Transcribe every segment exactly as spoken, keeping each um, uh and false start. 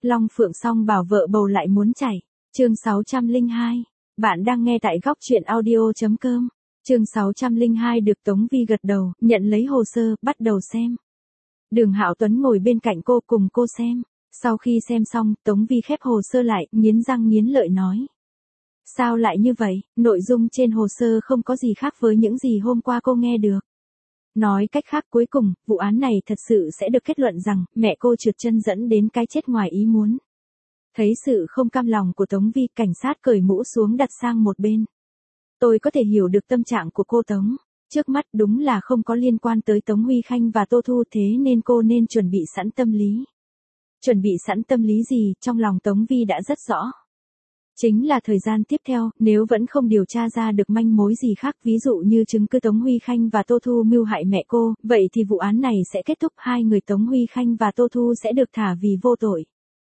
Long Phượng song bảo vợ bầu lại muốn chảy. Chương sáu trăm lẻ hai. Bạn đang nghe tại góc truyện audio chấm com. Chương sáu trăm lẻ hai được Tống Vi gật đầu, nhận lấy hồ sơ, bắt đầu xem. Đường Hạo Tuấn ngồi bên cạnh cô cùng cô xem. Sau khi xem xong, Tống Vi khép hồ sơ lại, nghiến răng nghiến lợi nói. Sao lại như vậy, nội dung trên hồ sơ không có gì khác với những gì hôm qua cô nghe được. Nói cách khác cuối cùng, vụ án này thật sự sẽ được kết luận rằng, mẹ cô trượt chân dẫn đến cái chết ngoài ý muốn. Thấy sự không cam lòng của Tống Vi, cảnh sát cởi mũ xuống đặt sang một bên. Tôi có thể hiểu được tâm trạng của cô Tống. Trước mắt đúng là không có liên quan tới Tống Huy Khanh và Tô Thu, thế nên cô nên chuẩn bị sẵn tâm lý. Chuẩn bị sẵn tâm lý gì, trong lòng Tống Vi đã rất rõ. Chính là thời gian tiếp theo, nếu vẫn không điều tra ra được manh mối gì khác, ví dụ như chứng cứ Tống Huy Khanh và Tô Thu mưu hại mẹ cô, vậy thì vụ án này sẽ kết thúc, hai người Tống Huy Khanh và Tô Thu sẽ được thả vì vô tội.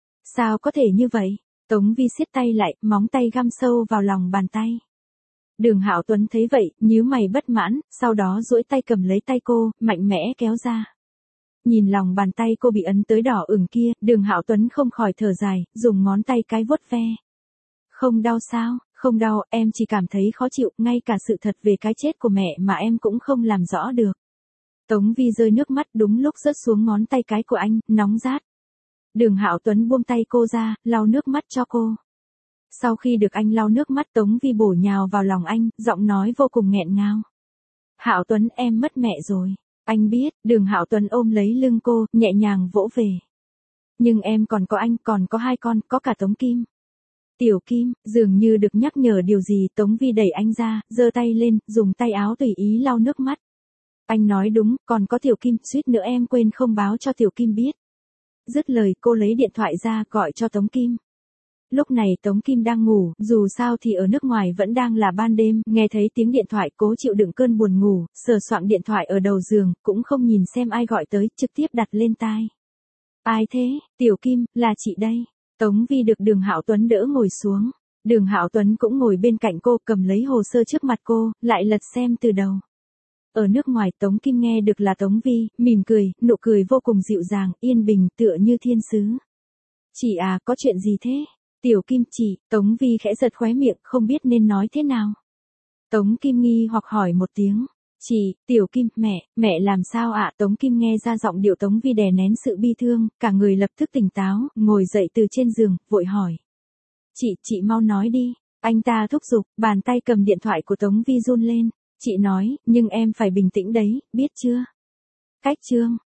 Sao có thể như vậy? Tống Vi siết tay lại, móng tay găm sâu vào lòng bàn tay. Đường Hạo Tuấn thấy vậy, nhíu mày bất mãn, sau đó duỗi tay cầm lấy tay cô, mạnh mẽ kéo ra. Nhìn lòng bàn tay cô bị ấn tới đỏ ửng kia, Đường Hạo Tuấn không khỏi thở dài, dùng ngón tay cái vuốt ve. Không đau sao? Không đau, em chỉ cảm thấy khó chịu, ngay cả sự thật về cái chết của mẹ mà em cũng không làm rõ được. Tống Vi rơi nước mắt đúng lúc rớt xuống ngón tay cái của anh, nóng rát. Đường Hạo Tuấn buông tay cô ra, lau nước mắt cho cô. Sau khi được anh lau nước mắt, Tống Vi bổ nhào vào lòng anh, giọng nói vô cùng nghẹn ngào. Hạo Tuấn, em mất mẹ rồi. Anh biết. Đường Hạo Tuấn ôm lấy lưng cô, nhẹ nhàng vỗ về. Nhưng em còn có anh, còn có hai con, có cả Tống Kim. Tiểu Kim, dường như được nhắc nhở điều gì, Tống Vi đẩy anh ra, giơ tay lên, dùng tay áo tùy ý lau nước mắt. Anh nói đúng, còn có Tiểu Kim, suýt nữa em quên không báo cho Tiểu Kim biết. Dứt lời, cô lấy điện thoại ra, gọi cho Tống Kim. Lúc này Tống Kim đang ngủ, dù sao thì ở nước ngoài vẫn đang là ban đêm, nghe thấy tiếng điện thoại cố chịu đựng cơn buồn ngủ, sờ soạng điện thoại ở đầu giường, cũng không nhìn xem ai gọi tới, trực tiếp đặt lên tai. Ai thế? Tiểu Kim, là chị đây. Tống Vi được Đường Hạo Tuấn đỡ ngồi xuống. Đường Hạo Tuấn cũng ngồi bên cạnh cô, cầm lấy hồ sơ trước mặt cô, lại lật xem từ đầu. Ở nước ngoài Tống Kim nghe được là Tống Vi, mỉm cười, nụ cười vô cùng dịu dàng, yên bình, tựa như thiên sứ. Chị à, có chuyện gì thế? Tiểu Kim, chị. Tống Vi khẽ giật khóe miệng, không biết nên nói thế nào. Tống Kim nghi hoặc hỏi một tiếng. Chị, Tiểu Kim, mẹ, mẹ làm sao ạ? À? Tống Kim nghe ra giọng điệu Tống Vi đè nén sự bi thương, cả người lập tức tỉnh táo, ngồi dậy từ trên giường, vội hỏi. Chị, chị mau nói đi. Anh ta thúc giục, bàn tay cầm điện thoại của Tống Vi run lên. Chị nói, nhưng em phải bình tĩnh đấy, biết chưa? Cách chương.